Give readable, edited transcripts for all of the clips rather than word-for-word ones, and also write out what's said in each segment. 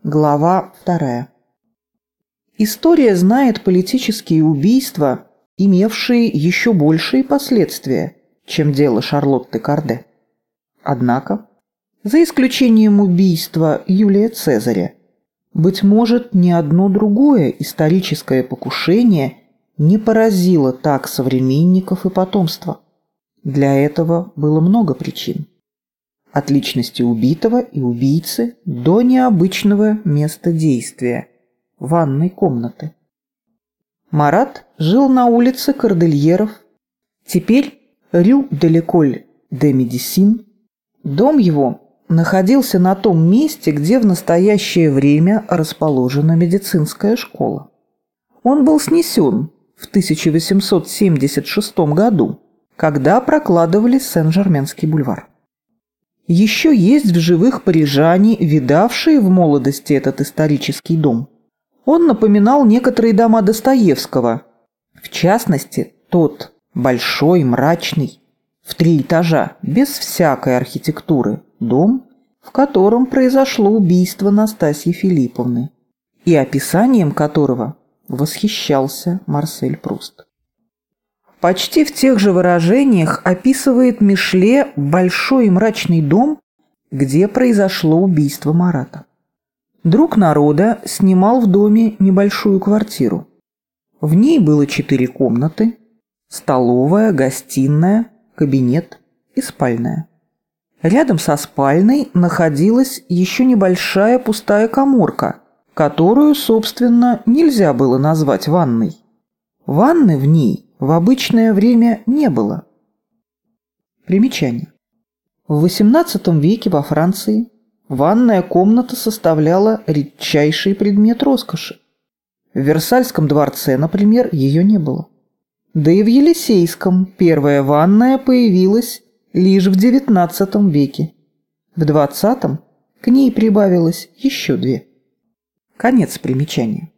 Глава 2. История знает политические убийства, имевшие еще большие последствия, чем дело Шарлотты Корде. Однако, за исключением убийства Юлия Цезаря, быть может, ни одно другое историческое покушение не поразило так современников и потомство. Для этого было много причин. От личности убитого и убийцы до необычного места действия – ванной комнаты. Марат жил на улице Кордильеров, теперь Рю де l'École de Médecine. Дом его находился на том месте, где в настоящее время расположена медицинская школа. Он был снесен в 1876 году, когда прокладывали Сен-Жерменский бульвар. Еще есть в живых парижане, видавшие в молодости этот исторический дом. Он напоминал некоторые дома Достоевского, в частности, тот большой, мрачный, в 3 этажа, без всякой архитектуры, дом, в котором произошло убийство Настасьи Филипповны, и описанием которого восхищался Марсель Пруст. Почти в тех же выражениях описывает Мишле большой и мрачный дом, где произошло убийство Марата. Друг народа снимал в доме небольшую квартиру. В ней было 4 комнаты, столовая, гостиная, кабинет и спальная. Рядом со спальной находилась еще небольшая пустая каморка, которую, собственно, нельзя было назвать ванной. Ванны в ней в обычное время не было. Примечание. В XVIII веке во Франции ванная комната составляла редчайший предмет роскоши. В Версальском дворце, например, ее не было. Да и в Елисейском первая ванная появилась лишь в XIX веке. В XX к ней прибавилось еще 2. Конец примечания.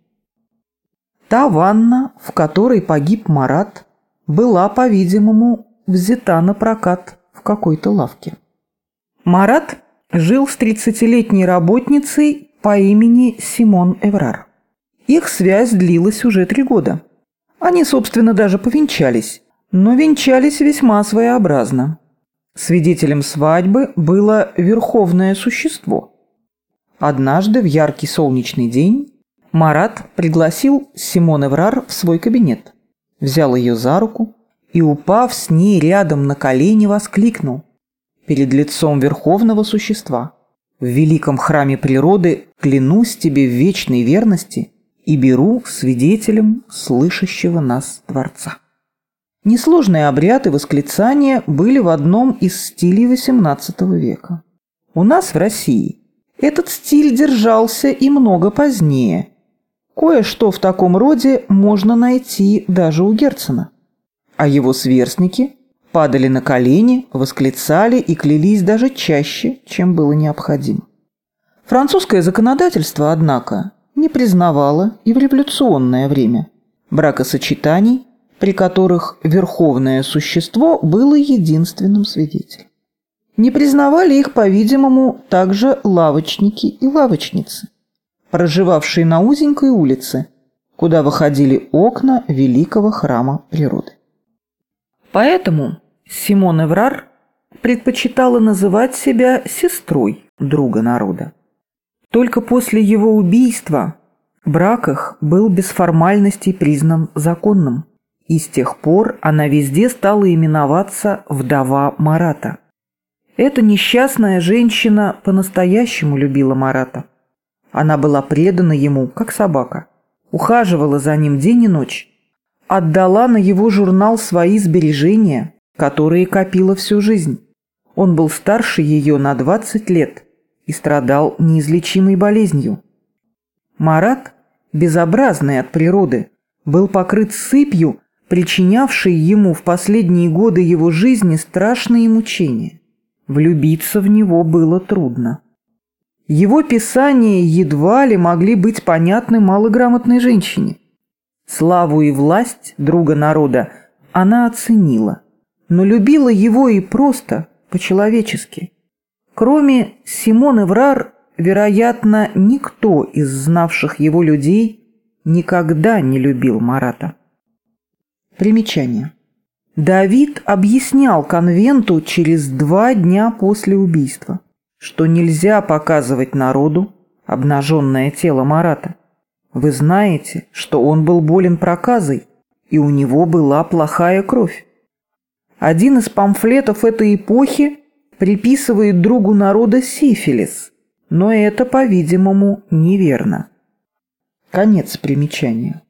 Та ванна, в которой погиб Марат, была, по-видимому, взята на прокат в какой-то лавке. Марат жил с 30-летней работницей по имени Симон Эврар. Их связь длилась уже 3 года. Они, собственно, даже повенчались, но венчались весьма своеобразно. Свидетелем свадьбы было верховное существо. Однажды в яркий солнечный день Марат пригласил Симон Эврар в свой кабинет, взял ее за руку и, упав с ней рядом на колени, воскликнул перед лицом верховного существа: «В великом храме природы клянусь тебе в вечной верности и беру свидетелем слышащего нас Творца». Несложные обряды и восклицания были в одном из стилей XVIII века. У нас в России этот стиль держался и много позднее. Кое-что в таком роде можно найти даже у Герцена. А его сверстники падали на колени, восклицали и клялись даже чаще, чем было необходимо. Французское законодательство, однако, не признавало и в революционное время бракосочетаний, при которых верховное существо было единственным свидетелем. Не признавали их, по-видимому, также лавочники и лавочницы, проживавшие на узенькой улице, куда выходили окна великого храма природы. Поэтому Симон Эврар предпочитала называть себя сестрой друга народа. Только после его убийства брак их был без формальностей признан законным, и с тех пор она везде стала именоваться «вдова Марата». Эта несчастная женщина по-настоящему любила Марата. Она была предана ему, как собака, ухаживала за ним день и ночь, отдала на его журнал свои сбережения, которые копила всю жизнь. Он был старше ее на 20 лет и страдал неизлечимой болезнью. Марат, безобразный от природы, был покрыт сыпью, причинявшей ему в последние годы его жизни страшные мучения. Влюбиться в него было трудно. Его писания едва ли могли быть понятны малограмотной женщине. Славу и власть друга народа она оценила, но любила его и просто, по-человечески. Кроме Симон Эврар, вероятно, никто из знавших его людей никогда не любил Марата. Примечание. Давид объяснял конвенту через 2 дня после убийства, что нельзя показывать народу обнаженное тело Марата. Вы знаете, что он был болен проказой, и у него была плохая кровь. Один из памфлетов этой эпохи приписывает другу народа сифилис, но это, по-видимому, неверно. Конец примечания.